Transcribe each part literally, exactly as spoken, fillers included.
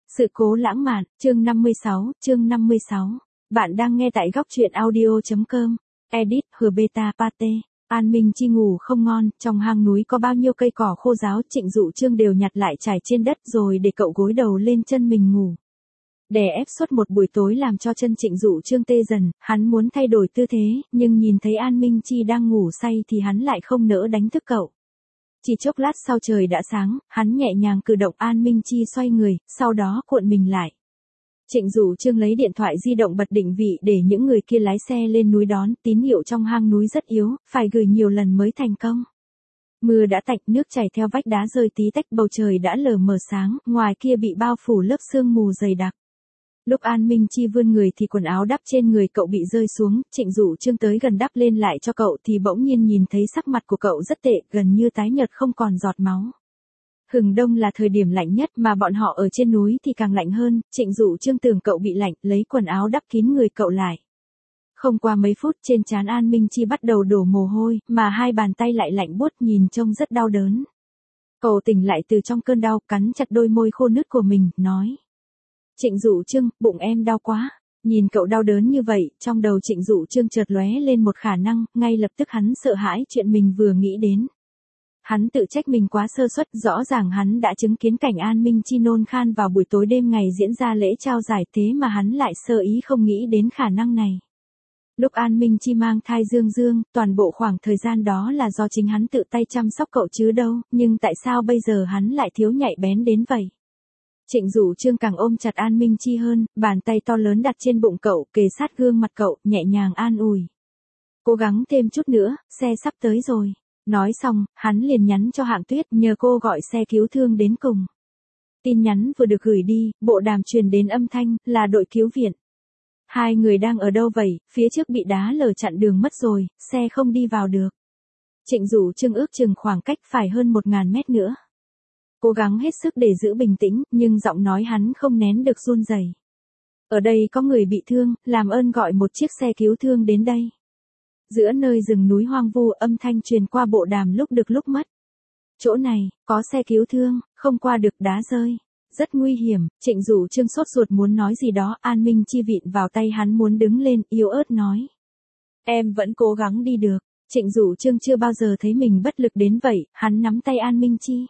Sự cố lãng mạn, chương năm mươi sáu, chương năm mươi sáu. Bạn đang nghe tại góc truyện audio chấm com. Edit, hờ beta, pate. An Minh Chi ngủ không ngon, trong hang núi có bao nhiêu cây cỏ khô ráo, Trịnh Dụ Trương đều nhặt lại trải trên đất rồi để cậu gối đầu lên chân mình ngủ. Đè ép suốt một buổi tối làm cho chân Trịnh Dụ Trương tê dần, hắn muốn thay đổi tư thế, nhưng nhìn thấy An Minh Chi đang ngủ say thì hắn lại không nỡ đánh thức cậu. Chỉ chốc lát sau trời đã sáng, hắn nhẹ nhàng cử động An Minh Chi xoay người, sau đó cuộn mình lại. Trịnh Dụ Trương lấy điện thoại di động bật định vị để những người kia lái xe lên núi đón, tín hiệu trong hang núi rất yếu, phải gửi nhiều lần mới thành công. Mưa đã tạnh, nước chảy theo vách đá rơi tí tách, bầu trời đã lờ mờ sáng, ngoài kia bị bao phủ lớp sương mù dày đặc. Lúc An Minh Chi vươn người thì quần áo đắp trên người cậu bị rơi xuống, Trịnh Dụ Trương tới gần đắp lên lại cho cậu thì bỗng nhiên nhìn thấy sắc mặt của cậu rất tệ, gần như tái nhợt không còn giọt máu. Hừng đông là thời điểm lạnh nhất mà bọn họ ở trên núi thì càng lạnh hơn, Trịnh Dụ Trương tưởng cậu bị lạnh, lấy quần áo đắp kín người cậu lại. Không qua mấy phút trên trán An Minh Chi bắt đầu đổ mồ hôi, mà hai bàn tay lại lạnh buốt nhìn trông rất đau đớn. Cậu tỉnh lại từ trong cơn đau, cắn chặt đôi môi khô nứt của mình, nói. Trịnh Dụ Trương, bụng em đau quá. Nhìn cậu đau đớn như vậy, trong đầu Trịnh Dụ Trương chợt lóe lên một khả năng, ngay lập tức hắn sợ hãi chuyện mình vừa nghĩ đến. Hắn tự trách mình quá sơ suất, rõ ràng hắn đã chứng kiến cảnh An Minh Chi nôn khan vào buổi tối đêm ngày diễn ra lễ trao giải, thế mà hắn lại sơ ý không nghĩ đến khả năng này. Lúc An Minh Chi mang thai Dương Dương, toàn bộ khoảng thời gian đó là do chính hắn tự tay chăm sóc cậu chứ đâu, nhưng tại sao bây giờ hắn lại thiếu nhạy bén đến vậy? Trịnh Dụ Trương càng ôm chặt An Minh Chi hơn, bàn tay to lớn đặt trên bụng cậu, kề sát gương mặt cậu, nhẹ nhàng an ủi. Cố gắng thêm chút nữa, xe sắp tới rồi. Nói xong, hắn liền nhắn cho Hạng Tuyết nhờ cô gọi xe cứu thương đến cùng. Tin nhắn vừa được gửi đi, bộ đàm truyền đến âm thanh, là đội cứu viện. Hai người đang ở đâu vậy, phía trước bị đá lở chặn đường mất rồi, xe không đi vào được. Trịnh Dụ Trương ước chừng khoảng cách phải hơn một ngàn mét nữa. Cố gắng hết sức để giữ bình tĩnh, nhưng giọng nói hắn không nén được run rẩy. Ở đây có người bị thương, làm ơn gọi một chiếc xe cứu thương đến đây. Giữa nơi rừng núi hoang vu, âm thanh truyền qua bộ đàm lúc được lúc mất. Chỗ này, có xe cứu thương, không qua được, đá rơi. Rất nguy hiểm, Trịnh Dụ Trương sốt ruột muốn nói gì đó, An Minh Chi vịn vào tay hắn muốn đứng lên, yếu ớt nói. Em vẫn cố gắng đi được. Trịnh Dụ Trương chưa bao giờ thấy mình bất lực đến vậy, hắn nắm tay An Minh Chi.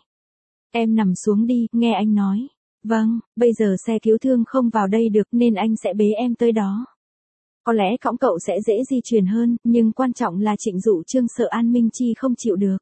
Em nằm xuống đi, nghe anh nói. Vâng, bây giờ xe cứu thương không vào đây được nên anh sẽ bế em tới đó. Có lẽ cõng cậu sẽ dễ di chuyển hơn, nhưng quan trọng là Trịnh Dụ Trương sợ An Minh Chi không chịu được.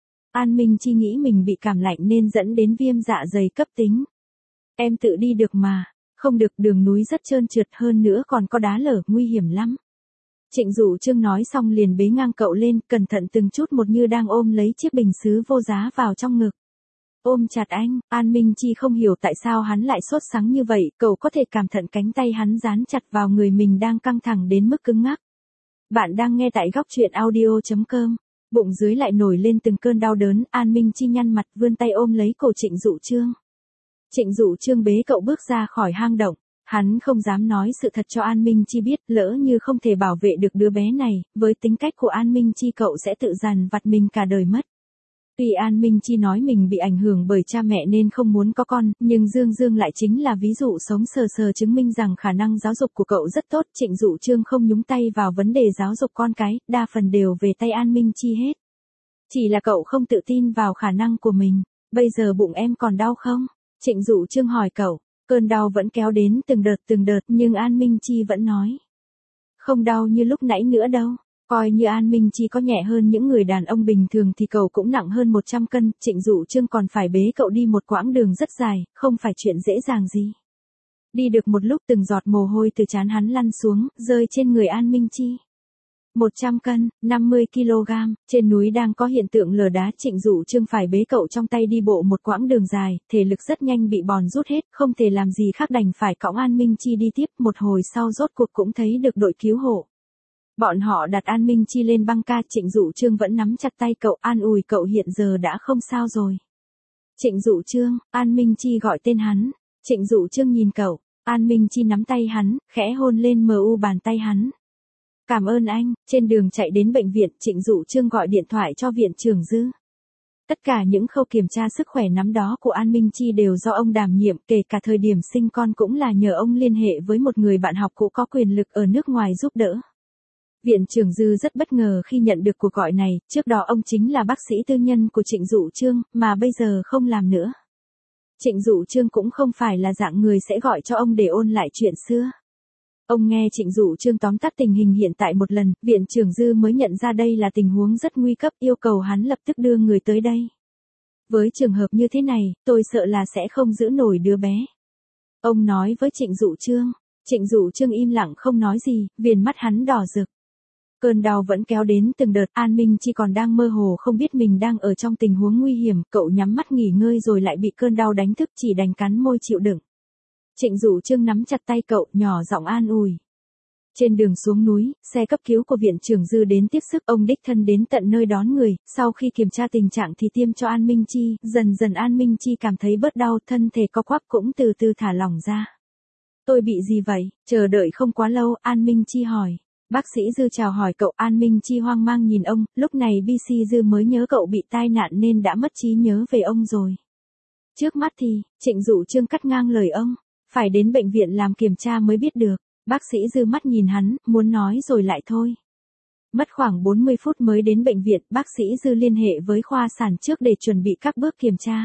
An Minh Chi nghĩ mình bị cảm lạnh nên dẫn đến viêm dạ dày cấp tính. Em tự đi được mà. Không được, đường núi rất trơn trượt, hơn nữa còn có đá lở, nguy hiểm lắm. Trịnh Dụ Trương nói xong liền bế ngang cậu lên, cẩn thận từng chút một như đang ôm lấy chiếc bình sứ vô giá vào trong ngực. Ôm chặt anh, An Minh Chi không hiểu tại sao hắn lại sốt sắng như vậy, cậu có thể cảm nhận cánh tay hắn dán chặt vào người mình đang căng thẳng đến mức cứng ngắc. Bạn đang nghe tại góc truyện audio chấm com. Bụng dưới lại nổi lên từng cơn đau đớn, An Minh Chi nhăn mặt vươn tay ôm lấy cổ Trịnh Dụ Trương. Trịnh Dụ Trương bế cậu bước ra khỏi hang động, hắn không dám nói sự thật cho An Minh Chi biết, lỡ như không thể bảo vệ được đứa bé này, với tính cách của An Minh Chi cậu sẽ tự dằn vặt mình cả đời mất. Tuy An Minh Chi nói mình bị ảnh hưởng bởi cha mẹ nên không muốn có con, nhưng Dương Dương lại chính là ví dụ sống sờ sờ chứng minh rằng khả năng giáo dục của cậu rất tốt. Trịnh Dụ Trương không nhúng tay vào vấn đề giáo dục con cái, đa phần đều về tay An Minh Chi hết. Chỉ là cậu không tự tin vào khả năng của mình. Bây giờ bụng em còn đau không? Trịnh Dụ Trương hỏi cậu. Cơn đau vẫn kéo đến từng đợt từng đợt, nhưng An Minh Chi vẫn nói. Không đau như lúc nãy nữa đâu. Coi như An Minh Chi có nhẹ hơn những người đàn ông bình thường thì cậu cũng nặng hơn một trăm cân, Trịnh Dụ Trương còn phải bế cậu đi một quãng đường rất dài, không phải chuyện dễ dàng gì. Đi được một lúc từng giọt mồ hôi từ trán hắn lăn xuống, rơi trên người An Minh Chi. một trăm cân, năm mươi ki lô gam, trên núi đang có hiện tượng lở đá, Trịnh Dụ Trương phải bế cậu trong tay đi bộ một quãng đường dài, thể lực rất nhanh bị bòn rút hết, không thể làm gì khác đành phải cõng An Minh Chi đi tiếp, một hồi sau rốt cuộc cũng thấy được đội cứu hộ. Bọn họ đặt An Minh Chi lên băng ca, Trịnh Dụ Trương vẫn nắm chặt tay cậu, an ủi cậu hiện giờ đã không sao rồi. Trịnh Dụ Trương, An Minh Chi gọi tên hắn. Trịnh Dụ Trương nhìn cậu, An Minh Chi nắm tay hắn, khẽ hôn lên mờ u bàn tay hắn. Cảm ơn anh. Trên đường chạy đến bệnh viện, Trịnh Dụ Trương gọi điện thoại cho viện trưởng Dư. Tất cả những khâu kiểm tra sức khỏe năm đó của An Minh Chi đều do ông đảm nhiệm, kể cả thời điểm sinh con cũng là nhờ ông liên hệ với một người bạn học cũ có quyền lực ở nước ngoài giúp đỡ. Viện trưởng Dư rất bất ngờ khi nhận được cuộc gọi này, trước đó ông chính là bác sĩ tư nhân của Trịnh Dụ Trương, mà bây giờ không làm nữa. Trịnh Dụ Trương cũng không phải là dạng người sẽ gọi cho ông để ôn lại chuyện xưa. Ông nghe Trịnh Dụ Trương tóm tắt tình hình hiện tại một lần, viện trưởng Dư mới nhận ra đây là tình huống rất nguy cấp, yêu cầu hắn lập tức đưa người tới đây. Với trường hợp như thế này, tôi sợ là sẽ không giữ nổi đứa bé. Ông nói với Trịnh Dụ Trương. Trịnh Dụ Trương im lặng không nói gì, viền mắt hắn đỏ rực. Cơn đau vẫn kéo đến từng đợt, An Minh Chi còn đang mơ hồ không biết mình đang ở trong tình huống nguy hiểm, cậu nhắm mắt nghỉ ngơi rồi lại bị cơn đau đánh thức, chỉ đành cắn môi chịu đựng. Trịnh Dụ Trương nắm chặt tay cậu, nhỏ giọng an ủi. Trên đường xuống núi, xe cấp cứu của viện trưởng Dư đến tiếp sức, ông đích thân đến tận nơi đón người, sau khi kiểm tra tình trạng thì tiêm cho An Minh Chi, dần dần An Minh Chi cảm thấy bớt đau, thân thể co quắp cũng từ từ thả lỏng ra. Tôi bị gì vậy? Chờ đợi không quá lâu, An Minh Chi hỏi. Bác sĩ Dư chào hỏi cậu. An Minh Chi hoang mang nhìn ông, lúc này bê xê Dư mới nhớ cậu bị tai nạn nên đã mất trí nhớ về ông rồi. Trước mắt thì, Trịnh Dụ Trương cắt ngang lời ông, phải đến bệnh viện làm kiểm tra mới biết được. Bác sĩ Dư mắt nhìn hắn, muốn nói rồi lại thôi. Mất khoảng bốn mươi phút mới đến bệnh viện, bác sĩ Dư liên hệ với khoa sản trước để chuẩn bị các bước kiểm tra.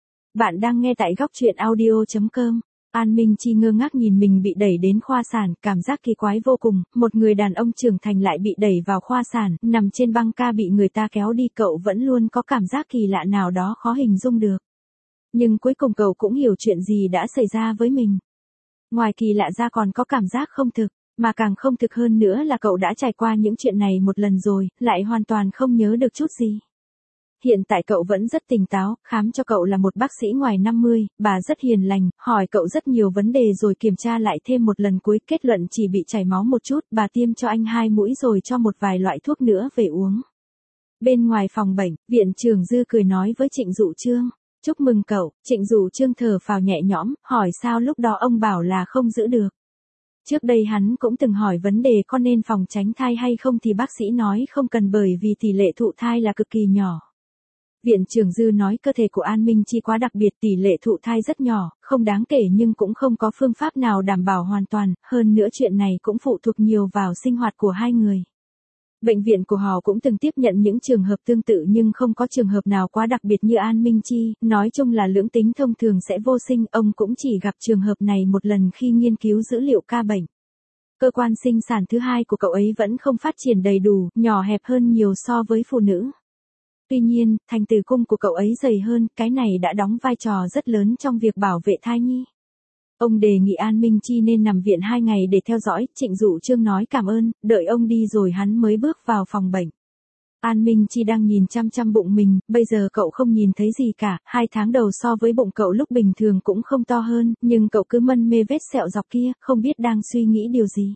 Bạn đang nghe tại góc truyện audio chấm com. An Minh Chi ngơ ngác nhìn mình bị đẩy đến khoa sản, cảm giác kỳ quái vô cùng, một người đàn ông trưởng thành lại bị đẩy vào khoa sản, nằm trên băng ca bị người ta kéo đi, cậu vẫn luôn có cảm giác kỳ lạ nào đó khó hình dung được. Nhưng cuối cùng cậu cũng hiểu chuyện gì đã xảy ra với mình. Ngoài kỳ lạ ra còn có cảm giác không thực, mà càng không thực hơn nữa là cậu đã trải qua những chuyện này một lần rồi, lại hoàn toàn không nhớ được chút gì. Hiện tại cậu vẫn rất tỉnh táo, khám cho cậu là một bác sĩ ngoài năm mươi, bà rất hiền lành, hỏi cậu rất nhiều vấn đề rồi kiểm tra lại thêm một lần cuối, kết luận chỉ bị chảy máu một chút, bà tiêm cho anh hai mũi rồi cho một vài loại thuốc nữa về uống. Bên ngoài phòng bệnh, viện trưởng Dư cười nói với Trịnh Dụ Trương, chúc mừng cậu. Trịnh Dụ Trương thở phào nhẹ nhõm, hỏi sao lúc đó ông bảo là không giữ được. Trước đây hắn cũng từng hỏi vấn đề có nên phòng tránh thai hay không thì bác sĩ nói không cần bởi vì tỷ lệ thụ thai là cực kỳ nhỏ. Viện trưởng Dư nói cơ thể của An Minh Chi quá đặc biệt, tỷ lệ thụ thai rất nhỏ, không đáng kể nhưng cũng không có phương pháp nào đảm bảo hoàn toàn, hơn nữa chuyện này cũng phụ thuộc nhiều vào sinh hoạt của hai người. Bệnh viện của họ cũng từng tiếp nhận những trường hợp tương tự nhưng không có trường hợp nào quá đặc biệt như An Minh Chi, nói chung là lưỡng tính thông thường sẽ vô sinh, ông cũng chỉ gặp trường hợp này một lần khi nghiên cứu dữ liệu ca bệnh. Cơ quan sinh sản thứ hai của cậu ấy vẫn không phát triển đầy đủ, nhỏ hẹp hơn nhiều so với phụ nữ. Tuy nhiên, thành tử cung của cậu ấy dày hơn, cái này đã đóng vai trò rất lớn trong việc bảo vệ thai nhi. Ông đề nghị An Minh Chi nên nằm viện hai ngày để theo dõi, Trịnh Dụ Trương nói cảm ơn, đợi ông đi rồi hắn mới bước vào phòng bệnh. An Minh Chi đang nhìn chăm chăm bụng mình, bây giờ cậu không nhìn thấy gì cả, hai tháng đầu so với bụng cậu lúc bình thường cũng không to hơn, nhưng cậu cứ mân mê vết sẹo dọc kia, không biết đang suy nghĩ điều gì.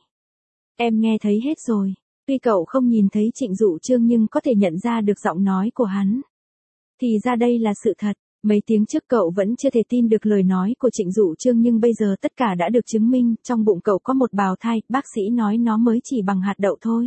Em nghe thấy hết rồi. Tuy cậu không nhìn thấy Trịnh Dụ Trương nhưng có thể nhận ra được giọng nói của hắn. Thì ra đây là sự thật, mấy tiếng trước cậu vẫn chưa thể tin được lời nói của Trịnh Dụ Trương nhưng bây giờ tất cả đã được chứng minh, trong bụng cậu có một bào thai, bác sĩ nói nó mới chỉ bằng hạt đậu thôi.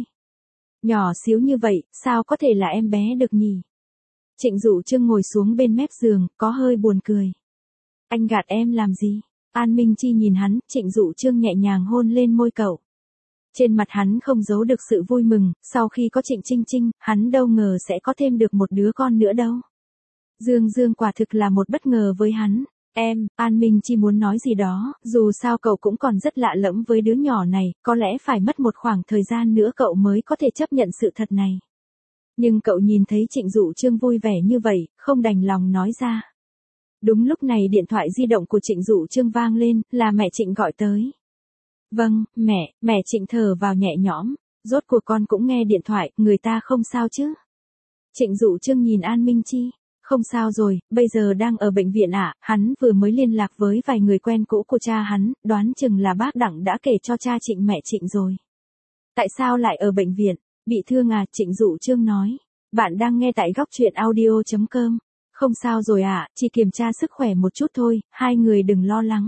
Nhỏ xíu như vậy, sao có thể là em bé được nhỉ? Trịnh Dụ Trương ngồi xuống bên mép giường, có hơi buồn cười. Anh gạt em làm gì? An Minh Chi nhìn hắn, Trịnh Dụ Trương nhẹ nhàng hôn lên môi cậu. Trên mặt hắn không giấu được sự vui mừng, sau khi có Trịnh Trinh Trinh, hắn đâu ngờ sẽ có thêm được một đứa con nữa đâu. Dương Dương quả thực là một bất ngờ với hắn. Em, An Minh Chi muốn nói gì đó, dù sao cậu cũng còn rất lạ lẫm với đứa nhỏ này, có lẽ phải mất một khoảng thời gian nữa cậu mới có thể chấp nhận sự thật này. Nhưng cậu nhìn thấy Trịnh Dụ Trương vui vẻ như vậy, không đành lòng nói ra. Đúng lúc này điện thoại di động của Trịnh Dụ Trương vang lên, là mẹ Trịnh gọi tới. Vâng, mẹ, mẹ Trịnh thở vào nhẹ nhõm, rốt cuộc con cũng nghe điện thoại, người ta không sao chứ? Trịnh Dụ Trương nhìn An Minh Chi, không sao rồi, bây giờ đang ở bệnh viện ạ, à? Hắn vừa mới liên lạc với vài người quen cũ của cha hắn, đoán chừng là bác Đặng đã kể cho cha Trịnh mẹ Trịnh rồi. Tại sao lại ở bệnh viện? Bị thương à? Trịnh Dụ Trương nói. Bạn đang nghe tại góc truyện audio chấm com. Không sao rồi ạ, à? Chỉ kiểm tra sức khỏe một chút thôi, hai người đừng lo lắng.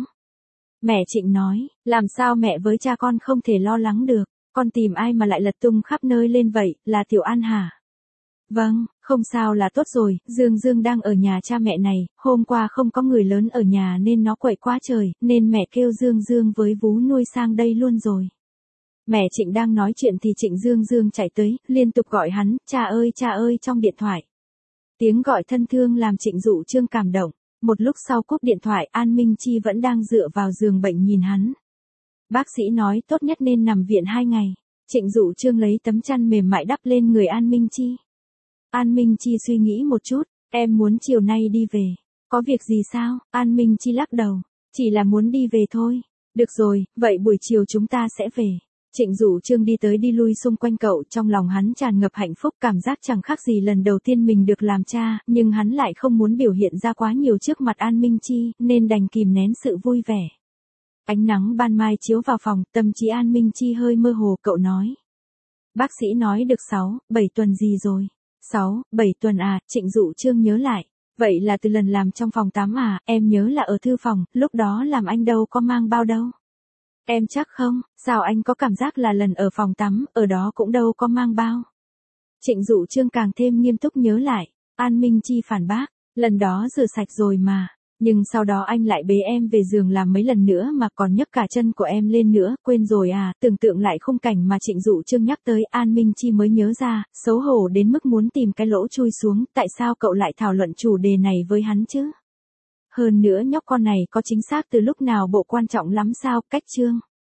Mẹ Trịnh nói, làm sao mẹ với cha con không thể lo lắng được, con tìm ai mà lại lật tung khắp nơi lên vậy, là Tiểu An hả? Vâng, Không sao là tốt rồi, Dương Dương đang ở nhà cha mẹ này, hôm qua không có người lớn ở nhà nên nó quậy quá trời, nên mẹ kêu Dương Dương với vú nuôi sang đây luôn rồi. Mẹ Trịnh đang nói chuyện thì Trịnh Dương Dương chạy tới, liên tục gọi hắn, cha ơi cha ơi trong điện thoại. Tiếng gọi thân thương làm Trịnh Dụ Trương cảm động. Một lúc sau cúp điện thoại, An Minh Chi vẫn đang dựa vào giường bệnh nhìn hắn. Bác sĩ nói tốt nhất nên nằm viện hai ngày. Trịnh Dụ Trương lấy tấm chăn mềm mại đắp lên người An Minh Chi. An Minh Chi suy nghĩ một chút, em muốn chiều nay đi về. Có việc gì sao? An Minh Chi lắc đầu, chỉ là muốn đi về thôi. Được rồi, vậy buổi chiều chúng ta sẽ về. Trịnh Dụ Trương đi tới đi lui xung quanh cậu, trong lòng hắn tràn ngập hạnh phúc, cảm giác chẳng khác gì lần đầu tiên mình được làm cha, nhưng hắn lại không muốn biểu hiện ra quá nhiều trước mặt An Minh Chi, nên đành kìm nén sự vui vẻ. Ánh nắng ban mai chiếu vào phòng, tâm trí An Minh Chi hơi mơ hồ, cậu nói. Bác sĩ nói được sáu, bảy tuần gì rồi? sáu, bảy tuần à, Trịnh Dụ Trương nhớ lại. Vậy là từ lần làm trong phòng tắm à, em nhớ là ở thư phòng, lúc đó làm anh đâu có mang bao đâu. Em chắc không, sao anh có cảm giác là lần ở phòng tắm, ở đó cũng đâu có mang bao. Trịnh Dụ Trương càng thêm nghiêm túc nhớ lại, An Minh Chi phản bác, lần đó rửa sạch rồi mà, nhưng sau đó anh lại bế em về giường làm mấy lần nữa mà còn nhấc cả chân của em lên nữa, quên rồi à, tưởng tượng lại khung cảnh mà Trịnh Dụ Trương nhắc tới, An Minh Chi mới nhớ ra, xấu hổ đến mức muốn tìm cái lỗ chui xuống, tại sao cậu lại thảo luận chủ đề này với hắn chứ? Hơn nữa nhóc con này có chính xác từ lúc nào bộ quan trọng lắm sao, cách chương.